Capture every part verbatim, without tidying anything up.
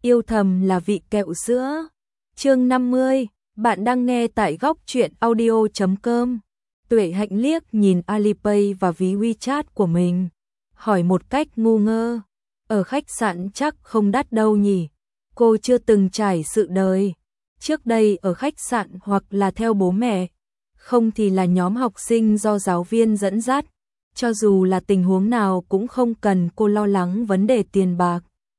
Yêu thầm là vị kẹo sữa. Chương năm mươi, bạn đang nghe tại góc truyện audio chấm com. Tuệ Hạnh liếc nhìn Alipay và ví WeChat của mình, hỏi một cách ngu ngơ, ở khách sạn chắc không đắt đâu nhỉ? Cô chưa từng trải sự đời trước đây ở khách sạn, hoặc là theo bố mẹ, không thì là nhóm học sinh do giáo viên dẫn dắt. Cho dù là tình huống nào cũng không cần cô lo lắng vấn đề tiền bạc.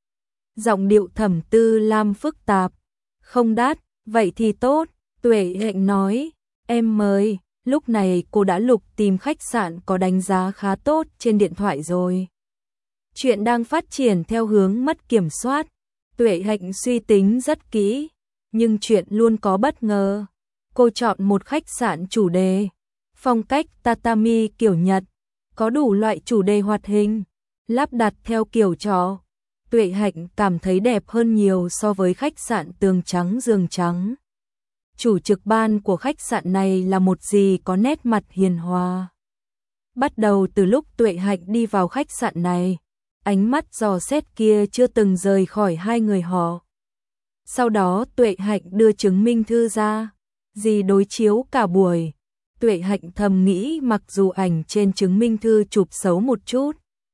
Giọng điệu Thẩm Tư Lam phức tạp. Không đắt, vậy thì tốt, Tuệ Hạnh nói. Em mời. Lúc này cô đã lục tìm khách sạn có đánh giá khá tốt trên điện thoại rồi. Chuyện đang phát triển theo hướng mất kiểm soát. Tuệ Hạnh suy tính rất kỹ, nhưng chuyện luôn có bất ngờ. Cô chọn một khách sạn chủ đề, phong cách tatami kiểu Nhật, có đủ loại chủ đề hoạt hình, lắp đặt theo kiểu trò. Tuệ Hạnh cảm thấy đẹp hơn nhiều so với khách sạn tường trắng giường trắng. Chủ trực ban của khách sạn này là một dì có nét mặt hiền hòa. Bắt đầu từ lúc Tuệ Hạnh đi vào khách sạn này, ánh mắt dò xét kia chưa từng rời khỏi hai người họ. Sau đó Tuệ Hạnh đưa chứng minh thư ra, dì đối chiếu cả buổi. Tuệ Hạnh thầm nghĩ mặc dù ảnh trên chứng minh thư chụp xấu một chút,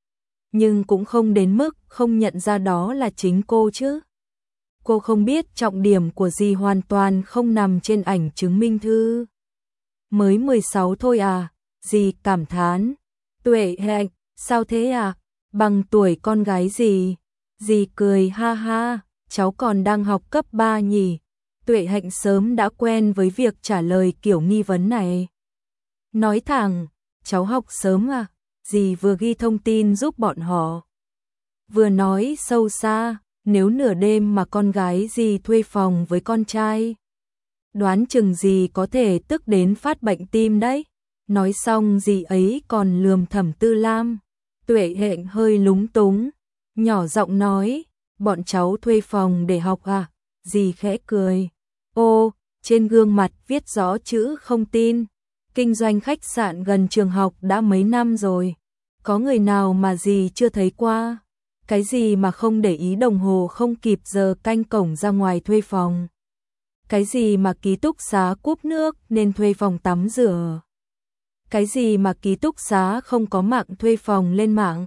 nhưng cũng không đến mức không nhận ra đó là chính cô chứ. Cô không biết trọng điểm của dì hoàn toàn không nằm trên ảnh chứng minh thư. Mới mười sáu thôi à, dì cảm thán. Tuệ Hạnh, sao thế à, bằng tuổi con gái dì. Dì cười ha ha, cháu còn đang học cấp ba nhỉ. Tuệ Hạnh sớm đã quen với việc trả lời kiểu nghi vấn này. Nói thẳng, cháu học sớm à, dì vừa ghi thông tin giúp bọn họ. Vừa nói sâu xa, nếu nửa đêm mà con gái dì thuê phòng với con trai, đoán chừng dì có thể tức đến phát bệnh tim đấy. Nói xong dì ấy còn lườm Thẩm Tư Lam. Tuệ Hạnh hơi lúng túng, nhỏ giọng nói, bọn cháu thuê phòng để học à? Dì khẽ cười. Ô, trên gương mặt viết rõ chữ không tin. Kinh doanh khách sạn gần trường học đã mấy năm rồi, có người nào mà dì chưa thấy qua. Cái gì mà không để ý đồng hồ không kịp giờ canh cổng ra ngoài thuê phòng. Cái gì mà ký túc xá cúp nước nên thuê phòng tắm rửa. Cái gì mà ký túc xá không có mạng thuê phòng lên mạng.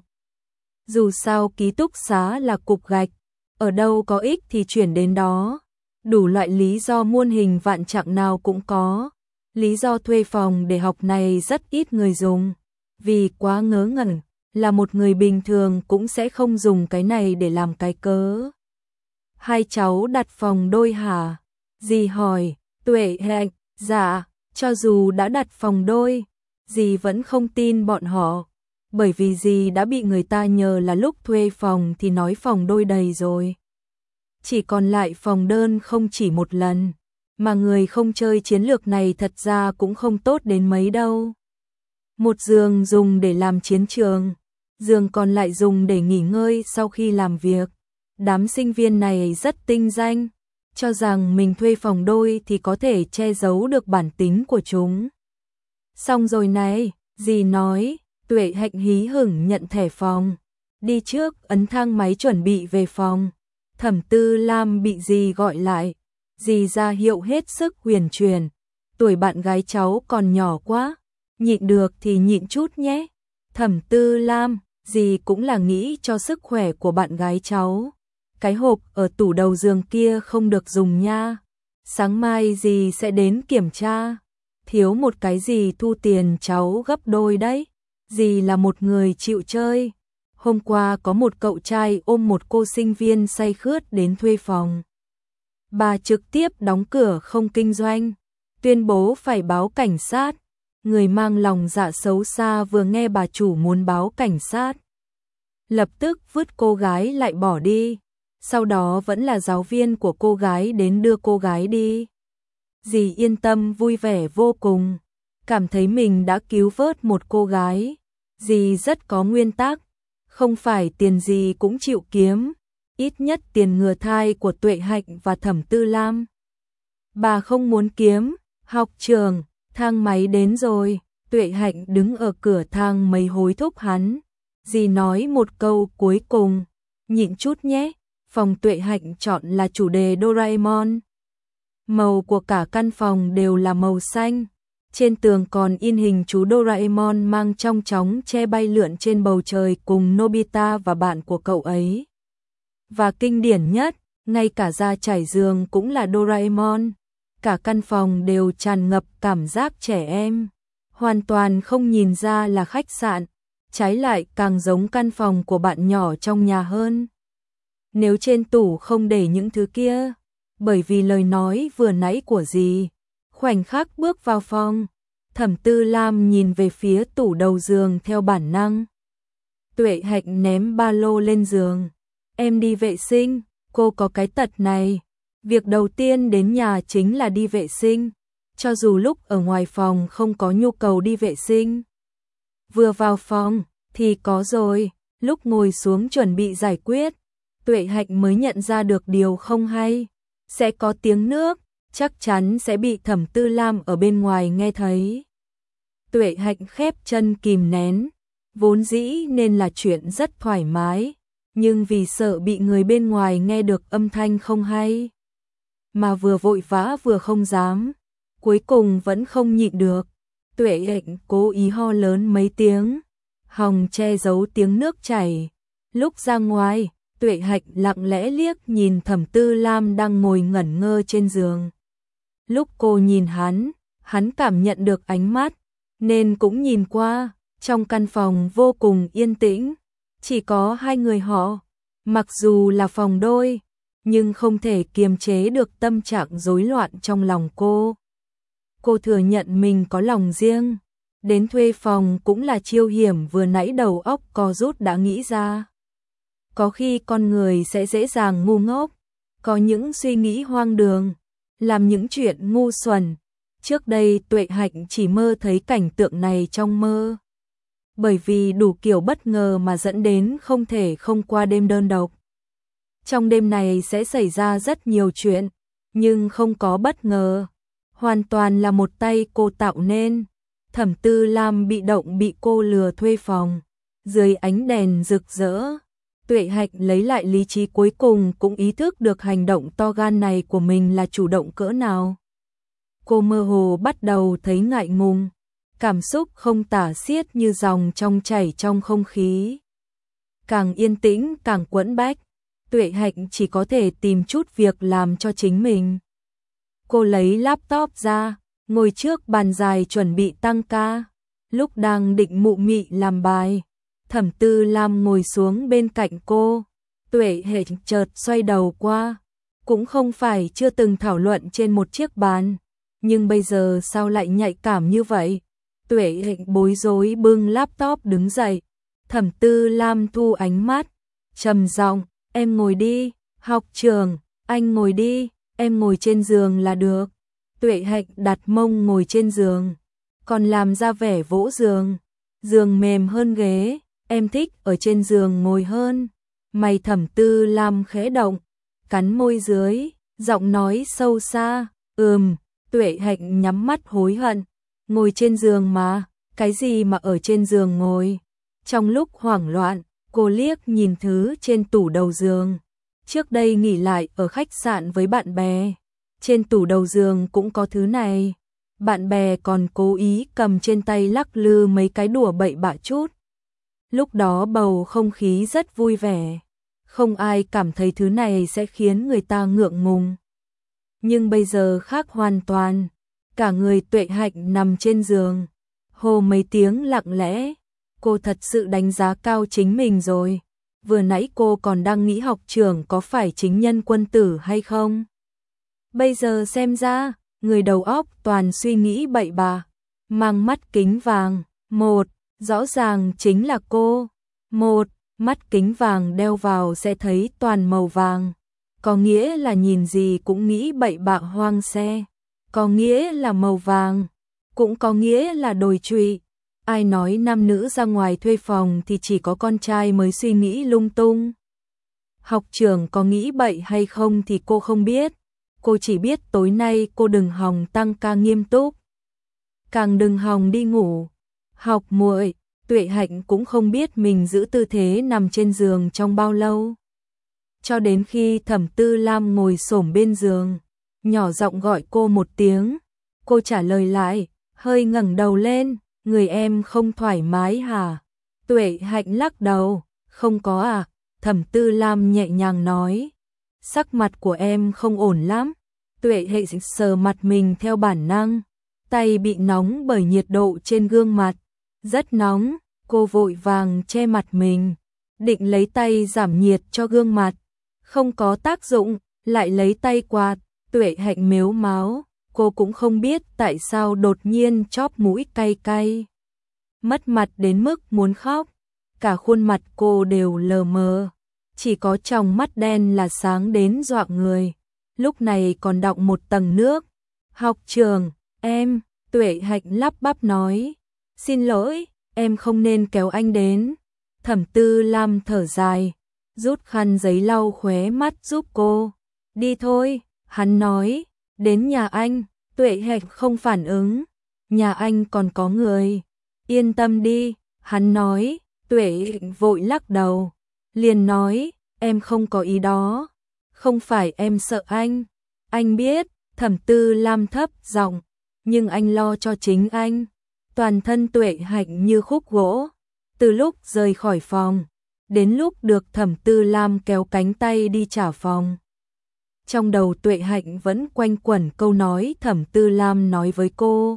Dù sao ký túc xá là cục gạch, ở đâu có ích thì chuyển đến đó. Đủ loại lý do muôn hình vạn trạng nào cũng có. Lý do thuê phòng để học này rất ít người dùng, vì quá ngớ ngẩn, là một người bình thường cũng sẽ không dùng cái này để làm cái cớ. Hai cháu đặt phòng đôi hả? Dì hỏi. Tuệ Hạnh, dạ, cho dù đã đặt phòng đôi, dì vẫn không tin bọn họ, bởi vì dì đã bị người ta nhờ là lúc thuê phòng thì nói phòng đôi đầy rồi. Chỉ còn lại phòng đơn không chỉ một lần, mà người không chơi chiến lược này thật ra cũng không tốt đến mấy đâu. Một giường dùng để làm chiến trường, giường còn lại dùng để nghỉ ngơi sau khi làm việc. Đám sinh viên này rất tinh danh, cho rằng mình thuê phòng đôi thì có thể che giấu được bản tính của chúng. Xong rồi này, dì nói. Tuệ Hạnh hí hửng nhận thẻ phòng, đi trước ấn thang máy chuẩn bị về phòng. Thẩm Tư Lam bị dì gọi lại, dì ra hiệu hết sức huyền truyền. Tuổi bạn gái cháu còn nhỏ quá, nhịn được thì nhịn chút nhé. Thẩm Tư Lam, dì cũng là nghĩ cho sức khỏe của bạn gái cháu. Cái hộp ở tủ đầu giường kia không được dùng nha. Sáng mai dì sẽ đến kiểm tra. Thiếu một cái gì thu tiền cháu gấp đôi đấy. Dì là một người chịu chơi. Hôm qua có một cậu trai ôm một cô sinh viên say khướt đến thuê phòng. Bà trực tiếp đóng cửa không kinh doanh, tuyên bố phải báo cảnh sát. Người mang lòng dạ xấu xa vừa nghe bà chủ muốn báo cảnh sát, lập tức vứt cô gái lại bỏ đi. Sau đó vẫn là giáo viên của cô gái đến đưa cô gái đi. Dì yên tâm vui vẻ vô cùng, cảm thấy mình đã cứu vớt một cô gái. Dì rất có nguyên tắc, không phải tiền gì cũng chịu kiếm, ít nhất tiền ngừa thai của Tuệ Hạnh và Thẩm Tư Lam. Bà không muốn kiếm. Học trường, thang máy đến rồi. Tuệ Hạnh đứng ở cửa thang máy hối thúc hắn. Dì nói một câu cuối cùng, nhịn chút nhé, Phòng Tuệ Hạnh chọn là chủ đề Doraemon. Màu của cả căn phòng đều là màu xanh. Trên tường còn in hình chú Doraemon mang trong chóng che bay lượn trên bầu trời cùng Nobita và bạn của cậu ấy. Và kinh điển nhất, ngay cả da trải giường cũng là Doraemon. Cả căn phòng đều tràn ngập cảm giác trẻ em. Hoàn toàn không nhìn ra là khách sạn, trái lại càng giống căn phòng của bạn nhỏ trong nhà hơn. Nếu trên tủ không để những thứ kia, bởi vì lời nói vừa nãy của dì. Khoảnh khắc bước vào phòng, Thẩm Tư Lam nhìn về phía tủ đầu giường theo bản năng. Tuệ Hạnh ném ba lô lên giường. Em đi vệ sinh, cô có cái tật này. Việc đầu tiên đến nhà chính là đi vệ sinh, cho dù lúc ở ngoài phòng không có nhu cầu đi vệ sinh. Vừa vào phòng, thì có rồi, lúc ngồi xuống chuẩn bị giải quyết, Tuệ Hạnh mới nhận ra được điều không hay. Sẽ có tiếng nước, chắc chắn sẽ bị Thẩm Tư Lam ở bên ngoài nghe thấy. Tuệ Hạnh khép chân kìm nén, vốn dĩ nên là chuyện rất thoải mái, nhưng vì sợ bị người bên ngoài nghe được âm thanh không hay, mà vừa vội vã vừa không dám, cuối cùng vẫn không nhịn được. Tuệ Hạnh cố ý ho lớn mấy tiếng, hòng che giấu tiếng nước chảy. Lúc ra ngoài, Tuệ Hạnh lặng lẽ liếc nhìn Thẩm Tư Lam đang ngồi ngẩn ngơ trên giường. Lúc cô nhìn hắn, hắn cảm nhận được ánh mắt, nên cũng nhìn qua. Trong căn phòng vô cùng yên tĩnh, chỉ có hai người họ. Mặc dù là phòng đôi, nhưng không thể kiềm chế được tâm trạng rối loạn trong lòng cô. Cô thừa nhận mình có lòng riêng, đến thuê phòng cũng là chiêu hiểm vừa nãy đầu óc co rút đã nghĩ ra. Có khi con người sẽ dễ dàng ngu ngốc, có những suy nghĩ hoang đường, làm những chuyện ngu xuẩn. Trước đây Tuệ Hạnh chỉ mơ thấy cảnh tượng này trong mơ. Bởi vì đủ kiểu bất ngờ mà dẫn đến không thể không qua đêm đơn độc. Trong đêm này sẽ xảy ra rất nhiều chuyện, nhưng không có bất ngờ. Hoàn toàn là một tay cô tạo nên. Thẩm Tư Lam bị động bị cô lừa thuê phòng. Dưới ánh đèn rực rỡ, Tuệ Hạnh lấy lại lý trí, cuối cùng cũng ý thức được hành động to gan này của mình là chủ động cỡ nào. Cô mơ hồ bắt đầu thấy ngại ngùng, cảm xúc không tả xiết như dòng trong chảy trong không khí. Càng yên tĩnh càng quẫn bách, Tuệ Hạnh chỉ có thể tìm chút việc làm cho chính mình. Cô lấy laptop ra, ngồi trước bàn dài chuẩn bị tăng ca. Lúc đang định mụ mị làm bài, Thẩm Tư Lam ngồi xuống bên cạnh cô. Tuệ Hạnh chợt xoay đầu qua, cũng không phải chưa từng thảo luận trên một chiếc bàn, nhưng bây giờ sao lại nhạy cảm như vậy? Tuệ Hạnh bối rối bưng laptop đứng dậy. Thẩm Tư Lam thu ánh mắt, trầm giọng, em ngồi đi. Học trưởng, anh ngồi đi, em ngồi trên giường là được. Tuệ Hạnh đặt mông ngồi trên giường, còn làm ra vẻ vỗ giường. Giường mềm hơn ghế, em thích ở trên giường ngồi hơn. Mày Thẩm Tư Lam khẽ động, cắn môi dưới, giọng nói sâu xa, ừm. Tuệ Hạnh nhắm mắt hối hận, ngồi trên giường mà, cái gì mà ở trên giường ngồi. Trong lúc hoảng loạn, cô liếc nhìn thứ trên tủ đầu giường. Trước đây nghỉ lại ở khách sạn với bạn bè, trên tủ đầu giường cũng có thứ này. Bạn bè còn cố ý cầm trên tay lắc lư mấy cái đùa bậy bạ chút. Lúc đó bầu không khí rất vui vẻ, không ai cảm thấy thứ này sẽ khiến người ta ngượng ngùng. Nhưng bây giờ khác hoàn toàn, cả người Tuệ Hạnh nằm trên giường, hô mấy tiếng lặng lẽ. Cô thật sự đánh giá cao chính mình rồi. Vừa nãy cô còn đang nghĩ học trưởng có phải chính nhân quân tử hay không. Bây giờ xem ra, người đầu óc toàn suy nghĩ bậy bạ, mang mắt kính vàng. Một, rõ ràng chính là cô. Một, mắt kính vàng đeo vào sẽ thấy toàn màu vàng. Có nghĩa là nhìn gì cũng nghĩ bậy bạ hoang xe. Có nghĩa là màu vàng, cũng có nghĩa là đồi trụy. Ai nói nam nữ ra ngoài thuê phòng thì chỉ có con trai mới suy nghĩ lung tung. Học trưởng có nghĩ bậy hay không thì cô không biết. Cô chỉ biết tối nay cô đừng hòng tăng ca nghiêm túc, càng đừng hòng đi ngủ. Học muội, Tuệ Hạnh cũng không biết mình giữ tư thế nằm trên giường trong bao lâu. cho đến khi Thẩm Tư Lam ngồi xổm bên giường, nhỏ giọng gọi cô một tiếng. Cô trả lời lại, hơi ngẩng đầu lên, người em không thoải mái hả? Tuệ Hạnh lắc đầu, không có à, Thẩm Tư Lam nhẹ nhàng nói, sắc mặt của em không ổn lắm. Tuệ Hạnh sờ mặt mình theo bản năng, tay bị nóng bởi nhiệt độ trên gương mặt, rất nóng, cô vội vàng che mặt mình, định lấy tay giảm nhiệt cho gương mặt, không có tác dụng, lại lấy tay quạt. Tuệ Hạnh mếu máo, cô cũng không biết tại sao đột nhiên chóp mũi cay cay. Mất mặt đến mức muốn khóc, cả khuôn mặt cô đều lờ mờ, chỉ có tròng mắt đen là sáng đến dọa người, lúc này còn đọng một tầng nước. Học trường, em, Tuệ Hạnh lắp bắp nói, xin lỗi, em không nên kéo anh đến. Thẩm Tư Lam thở dài, rút khăn giấy lau khóe mắt giúp cô. Đi thôi, hắn nói, đến nhà anh. Tuệ Hạnh không phản ứng, nhà anh còn có người. Yên tâm đi, hắn nói. Tuệ Hạnh vội lắc đầu, liền nói, em không có ý đó, không phải em sợ anh. Anh biết, Thẩm Tư Lam thấp giọng, nhưng anh lo cho chính anh. Toàn thân Tuệ Hạnh như khúc gỗ, từ lúc rời khỏi phòng, đến lúc được Thẩm Tư Lam kéo cánh tay đi trả phòng. Trong đầu Tuệ Hạnh vẫn quanh quẩn câu nói Thẩm Tư Lam nói với cô.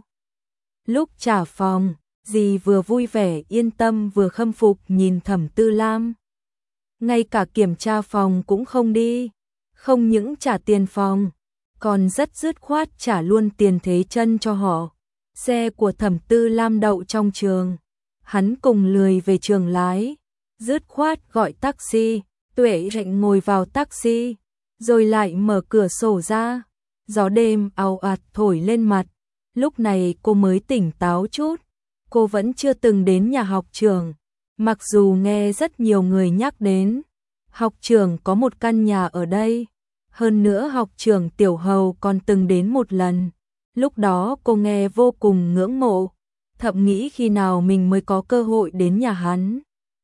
Lúc trả phòng, dì vừa vui vẻ yên tâm vừa khâm phục nhìn Thẩm Tư Lam. Ngay cả kiểm tra phòng cũng không đi, không những trả tiền phòng, còn rất dứt khoát trả luôn tiền thế chân cho họ. Xe của Thẩm Tư Lam đậu trong trường, hắn cùng lười về trường lái, dứt khoát gọi taxi. Tuệ Hạnh ngồi vào taxi, rồi lại mở cửa sổ ra, gió đêm ào ạt thổi lên mặt. Lúc này cô mới tỉnh táo chút, cô vẫn chưa từng đến nhà học trường, mặc dù nghe rất nhiều người nhắc đến. Học trường có một căn nhà ở đây, hơn nữa học trường Tiểu Hầu còn từng đến một lần. Lúc đó cô nghe vô cùng ngưỡng mộ, thậm nghĩ khi nào mình mới có cơ hội đến nhà hắn.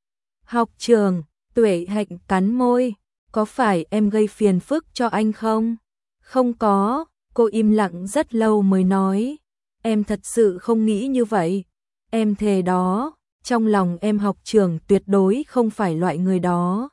Học trường, Tuệ Hạnh cắn môi, có phải em gây phiền phức cho anh không? Không có, cô im lặng rất lâu mới nói, em thật sự không nghĩ như vậy. Em thề đó, trong lòng em học trường tuyệt đối không phải loại người đó.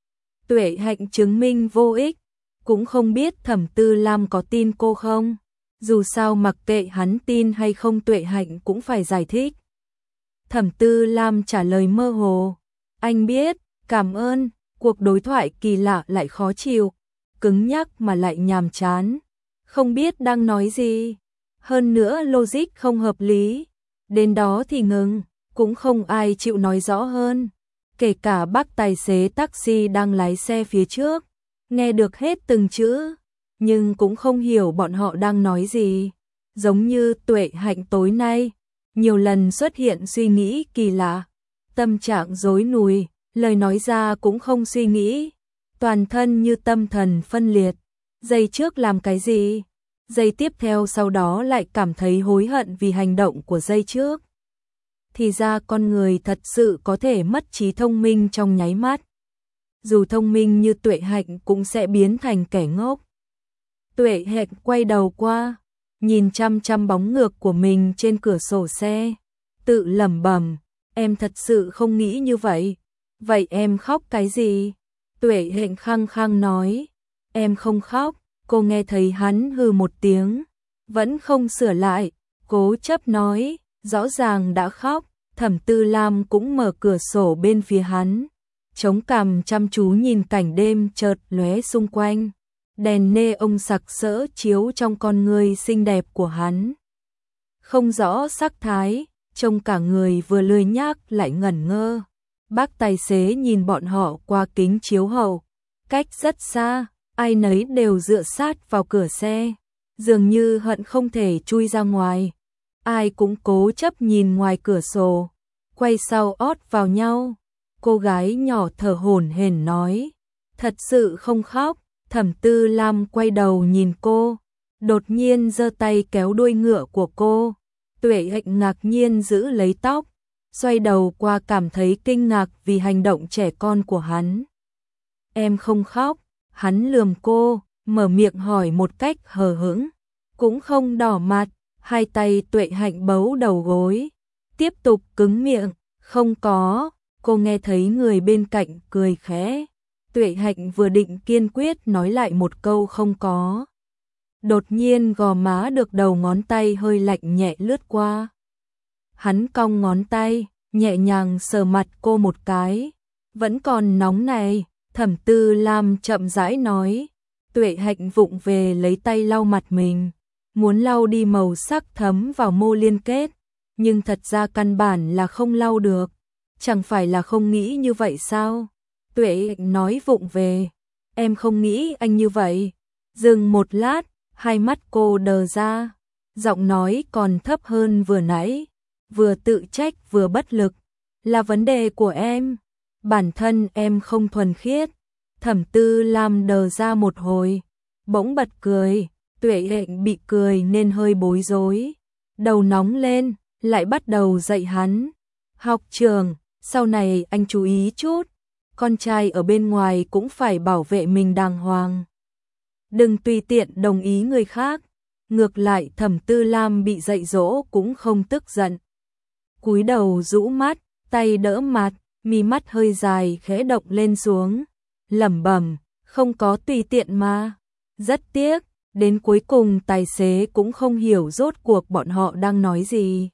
Tuệ Hạnh chứng minh vô ích, cũng không biết Thẩm Tư Lam có tin cô không. Dù sao mặc kệ hắn tin hay không Tuệ Hạnh cũng phải giải thích. Thẩm Tư Lam trả lời mơ hồ, anh biết, cảm ơn. Cuộc đối thoại kỳ lạ lại khó chịu, cứng nhắc mà lại nhàm chán, không biết đang nói gì, hơn nữa logic không hợp lý, đến đó thì ngừng, cũng không ai chịu nói rõ hơn, kể cả bác tài xế taxi đang lái xe phía trước, nghe được hết từng chữ, nhưng cũng không hiểu bọn họ đang nói gì, giống như Tuệ Hạnh tối nay, nhiều lần xuất hiện suy nghĩ kỳ lạ, tâm trạng rối nùi. Lời nói ra cũng không suy nghĩ, toàn thân như tâm thần phân liệt. Giây trước làm cái gì, giây tiếp theo sau đó lại cảm thấy hối hận vì hành động của giây trước. Thì ra con người thật sự có thể mất trí thông minh trong nháy mắt. Dù thông minh như Tuệ Hạnh cũng sẽ biến thành kẻ ngốc. Tuệ Hạnh quay đầu qua, nhìn chăm chăm bóng ngược của mình trên cửa sổ xe, tự lẩm bẩm, em thật sự không nghĩ như vậy. Vậy em khóc cái gì? Tuệ Hạnh khăng khăng nói, em không khóc. Cô nghe thấy hắn hừ một tiếng, vẫn không sửa lại, cố chấp nói, rõ ràng đã khóc. Thẩm Tư Lam cũng mở cửa sổ bên phía hắn, chống cằm chăm chú nhìn cảnh đêm chợt lóe xung quanh, đèn nê ông sặc sỡ chiếu trong con người xinh đẹp của hắn. Không rõ sắc thái, trông cả người vừa lười nhác lại ngẩn ngơ. Bác tài xế nhìn bọn họ qua kính chiếu hậu, cách rất xa, ai nấy đều dựa sát vào cửa xe, dường như hận không thể chui ra ngoài. Ai cũng cố chấp nhìn ngoài cửa sổ, quay sau ót vào nhau. Cô gái nhỏ thở hổn hển nói, thật sự không khóc. Thẩm Tư Lam quay đầu nhìn cô, đột nhiên giơ tay kéo đuôi ngựa của cô. Tuệ Hạnh ngạc nhiên giữ lấy tóc, xoay đầu qua cảm thấy kinh ngạc vì hành động trẻ con của hắn. Em không khóc, Hắn lườm cô, mở miệng hỏi một cách hờ hững, cũng không đỏ mặt, hai tay Tuệ Hạnh bấu đầu gối, tiếp tục cứng miệng, không có. Cô nghe thấy người bên cạnh cười khẽ. Tuệ Hạnh vừa định kiên quyết nói lại một câu không có. Đột nhiên gò má được đầu ngón tay hơi lạnh nhẹ lướt qua. Hắn cong ngón tay, nhẹ nhàng sờ mặt cô một cái. Vẫn còn nóng này, Thẩm Tư Lam chậm rãi nói. Tuệ Hạnh vụng về lấy tay lau mặt mình, muốn lau đi màu sắc thấm vào mô liên kết, nhưng thật ra căn bản là không lau được. Chẳng phải là không nghĩ như vậy sao? Tuệ Hạnh nói vụng về. Em không nghĩ anh như vậy. Dừng một lát, hai mắt cô đờ ra. Giọng nói còn thấp hơn vừa nãy. Vừa tự trách vừa bất lực. Là vấn đề của em. Bản thân em không thuần khiết. Thẩm Tư Lam đờ ra một hồi. Bỗng bật cười. Tuệ Hạnh bị cười nên hơi bối rối. Đầu nóng lên, lại bắt đầu dạy hắn. Học trường, sau này anh chú ý chút. Con trai ở bên ngoài cũng phải bảo vệ mình đàng hoàng. Đừng tùy tiện đồng ý người khác. Ngược lại Thẩm Tư Lam bị dạy dỗ cũng không tức giận. Cúi đầu rũ mắt, tay đỡ mặt, mí mắt hơi dài khẽ động lên xuống. Lẩm bẩm, không có tùy tiện mà. Rất tiếc, đến cuối cùng tài xế cũng không hiểu rốt cuộc bọn họ đang nói gì.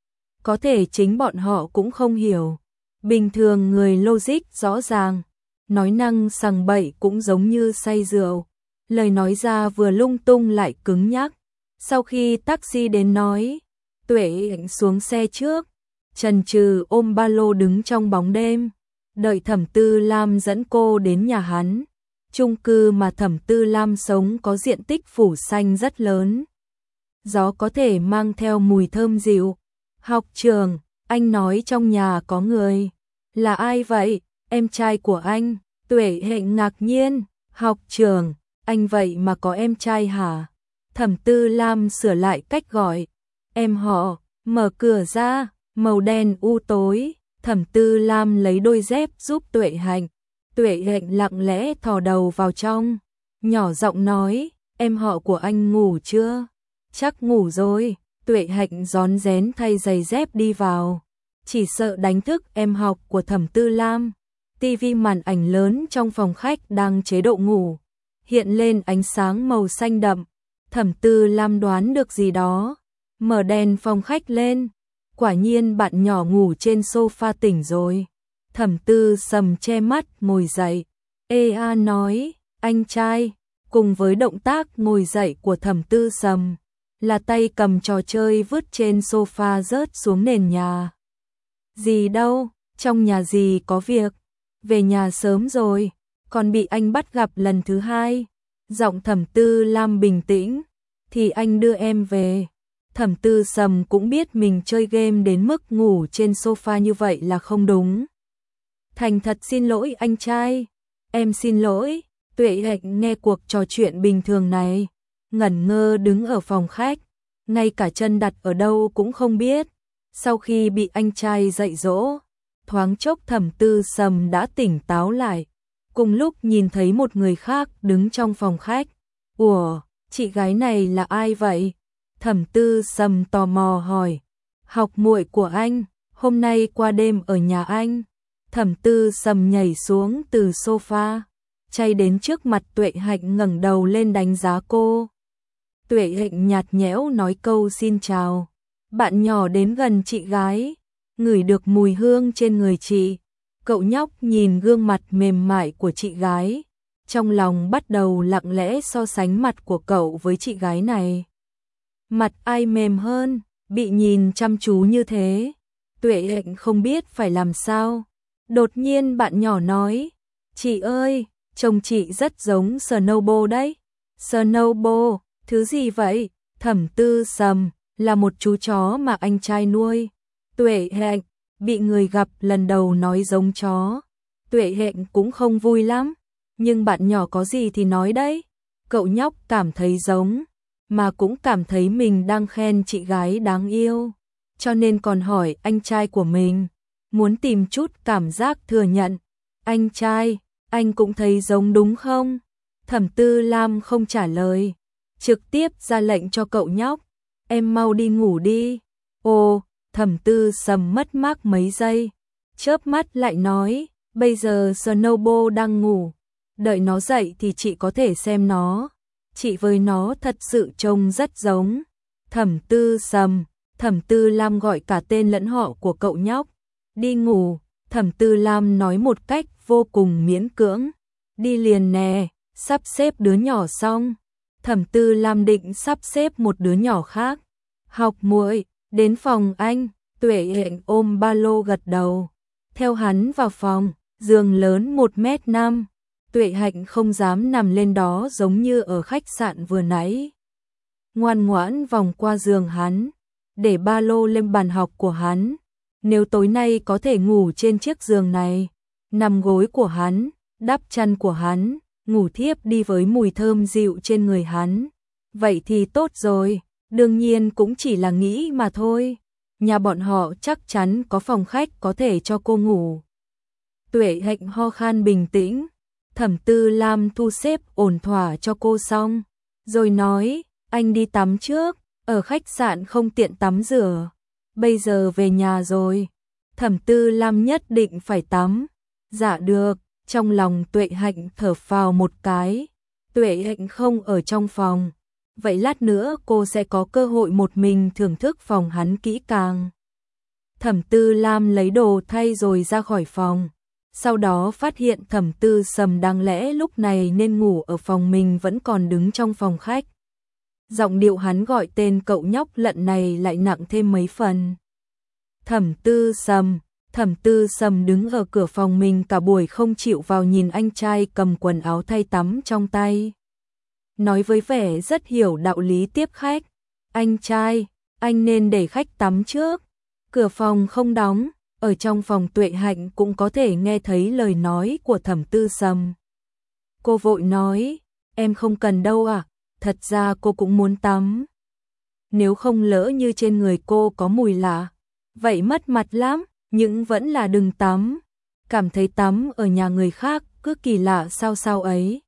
Có thể chính bọn họ cũng không hiểu. Bình thường người logic rõ ràng, nói năng sằng bậy cũng giống như say rượu. Lời nói ra vừa lung tung lại cứng nhắc. Sau khi taxi đến nói, Tuệ Hạnh xuống xe trước, chần chừ ôm ba lô đứng trong bóng đêm, đợi Thẩm Tư Lam dẫn cô đến nhà hắn. Chung cư mà Thẩm Tư Lam sống có diện tích phủ xanh rất lớn. Gió có thể mang theo mùi thơm dịu. Học trường, anh nói trong nhà có người. Là ai vậy? Em trai của anh. Tuệ Hạnh ngạc nhiên. Học trường, anh vậy mà có em trai hả? Thẩm Tư Lam sửa lại cách gọi. Em họ, mở cửa ra, màu đen u tối. Thẩm Tư Lam lấy đôi dép giúp Tuệ Hạnh. Tuệ Hạnh lặng lẽ thò đầu vào trong, nhỏ giọng nói, em họ của anh ngủ chưa? Chắc ngủ rồi. Tuệ Hạnh rón rén thay giày dép đi vào, chỉ sợ đánh thức em học của Thẩm Tư Lam. Tivi màn ảnh lớn trong phòng khách đang chế độ ngủ, hiện lên ánh sáng màu xanh đậm. Thẩm Tư Lam đoán được gì đó, mở đèn phòng khách lên, quả nhiên bạn nhỏ ngủ trên sofa tỉnh rồi. Thẩm Tư Sầm che mắt ngồi dậy, ê a nói, anh trai, cùng với động tác ngồi dậy của Thẩm Tư Sầm, là tay cầm trò chơi vứt trên sofa rớt xuống nền nhà. Gì đâu, trong nhà gì có việc, về nhà sớm rồi, còn bị anh bắt gặp lần thứ hai. Giọng Thẩm Tư Lam bình tĩnh, thì anh đưa em về. Thẩm Tư Sầm cũng biết mình chơi game đến mức ngủ trên sofa như vậy là không đúng. Thành thật xin lỗi anh trai. Em xin lỗi. Tuệ Hạnh nghe cuộc trò chuyện bình thường này, ngẩn ngơ đứng ở phòng khách, ngay cả chân đặt ở đâu cũng không biết. Sau khi bị anh trai dạy dỗ, thoáng chốc Thẩm Tư Sầm đã tỉnh táo lại, cùng lúc nhìn thấy một người khác đứng trong phòng khách. Ủa, chị gái này là ai vậy? Thẩm Tư Sầm tò mò hỏi. Học muội của anh, hôm nay qua đêm ở nhà anh. Thẩm Tư Sầm nhảy xuống từ sofa, chạy đến trước mặt Tuệ Hạnh ngẩng đầu lên đánh giá cô. Tuệ Hạnh nhạt nhẽo nói câu xin chào. Bạn nhỏ đến gần chị gái, ngửi được mùi hương trên người chị. Cậu nhóc nhìn gương mặt mềm mại của chị gái, trong lòng bắt đầu lặng lẽ so sánh mặt của cậu với chị gái này. Mặt ai mềm hơn, bị nhìn chăm chú như thế. Tuệ Hạnh không biết phải làm sao. Đột nhiên bạn nhỏ nói, chị ơi, chồng chị rất giống Snowball đấy. Snowball, thứ gì vậy? Thẩm Tư Sầm, là một chú chó mà anh trai nuôi. Tuệ Hạnh, bị người gặp lần đầu nói giống chó. Tuệ Hạnh cũng không vui lắm, nhưng bạn nhỏ có gì thì nói đấy. Cậu nhóc cảm thấy giống, mà cũng cảm thấy mình đang khen chị gái đáng yêu, cho nên còn hỏi anh trai của mình, muốn tìm chút cảm giác thừa nhận. Anh trai, anh cũng thấy giống đúng không? Thẩm Tư Lam không trả lời, trực tiếp ra lệnh cho cậu nhóc, em mau đi ngủ đi. Ồ, Thẩm Tư Sầm mất mát mấy giây, chớp mắt lại nói, bây giờ Snowball đang ngủ, đợi nó dậy thì chị có thể xem nó. Chị với nó thật sự trông rất giống. Thẩm Tư Sầm, Thẩm Tư Lam gọi cả tên lẫn họ của cậu nhóc. Đi ngủ, Thẩm Tư Lam nói một cách vô cùng miễn cưỡng. Đi liền nè, sắp xếp đứa nhỏ xong. Thẩm Tư Lam định sắp xếp một đứa nhỏ khác. Học muội, đến phòng anh. Tuệ Hạnh ôm ba lô gật đầu. Theo hắn vào phòng, giường lớn một mét năm. Tuệ Hạnh không dám nằm lên đó giống như ở khách sạn vừa nãy. Ngoan ngoãn vòng qua giường hắn, để ba lô lên bàn học của hắn. Nếu tối nay có thể ngủ trên chiếc giường này, nằm gối của hắn, đắp chăn của hắn, ngủ thiếp đi với mùi thơm dịu trên người hắn, vậy thì tốt rồi. Đương nhiên cũng chỉ là nghĩ mà thôi. Nhà bọn họ chắc chắn có phòng khách có thể cho cô ngủ. Tuệ Hạnh ho khan bình tĩnh. Thẩm Tư Lam thu xếp ổn thỏa cho cô xong, rồi nói, anh đi tắm trước, ở khách sạn không tiện tắm rửa. Bây giờ về nhà rồi. Thẩm Tư Lam nhất định phải tắm. Dạ được. Trong lòng Tuệ Hạnh thở phào một cái. Tuệ Hạnh không ở trong phòng, vậy lát nữa cô sẽ có cơ hội một mình thưởng thức phòng hắn kỹ càng. Thẩm Tư Lam lấy đồ thay rồi ra khỏi phòng. Sau đó phát hiện Thẩm Tư Sầm đáng lẽ lúc này nên ngủ ở phòng mình vẫn còn đứng trong phòng khách. Giọng điệu hắn gọi tên cậu nhóc lận này lại nặng thêm mấy phần. Thẩm Tư Sầm, Thẩm Tư Sầm đứng ở cửa phòng mình cả buổi không chịu vào nhìn anh trai cầm quần áo thay tắm trong tay. Nói với vẻ rất hiểu đạo lý tiếp khách. Anh trai, anh nên để khách tắm trước. Cửa phòng không đóng, ở trong phòng Tuệ Hạnh cũng có thể nghe thấy lời nói của Thẩm Tư Sầm. Cô vội nói, em không cần đâu à, thật ra cô cũng muốn tắm. Nếu không lỡ như trên người cô có mùi lạ, vậy mất mặt lắm, nhưng vẫn là đừng tắm. Cảm thấy tắm ở nhà người khác cứ kỳ lạ sao sao ấy.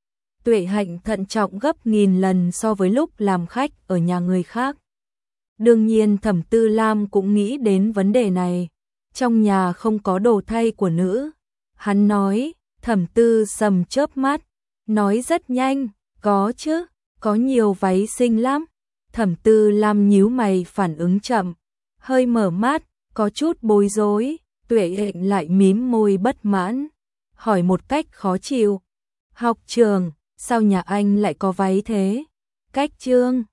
Tuệ Hạnh thận trọng gấp nghìn lần so với lúc làm khách ở nhà người khác. Đương nhiên Thẩm Tư Lam cũng nghĩ đến vấn đề này. Trong nhà không có đồ thay của nữ. Hắn nói, Thẩm Tư Sầm chớp mắt, nói rất nhanh, có chứ, có nhiều váy xinh lắm. Thẩm Tư Lam nhíu mày phản ứng chậm, hơi mở mắt, có chút bối rối. Tuệ Hạnh lại mím môi bất mãn, hỏi một cách khó chịu, học trường, sao nhà anh lại có váy thế? Cách trương,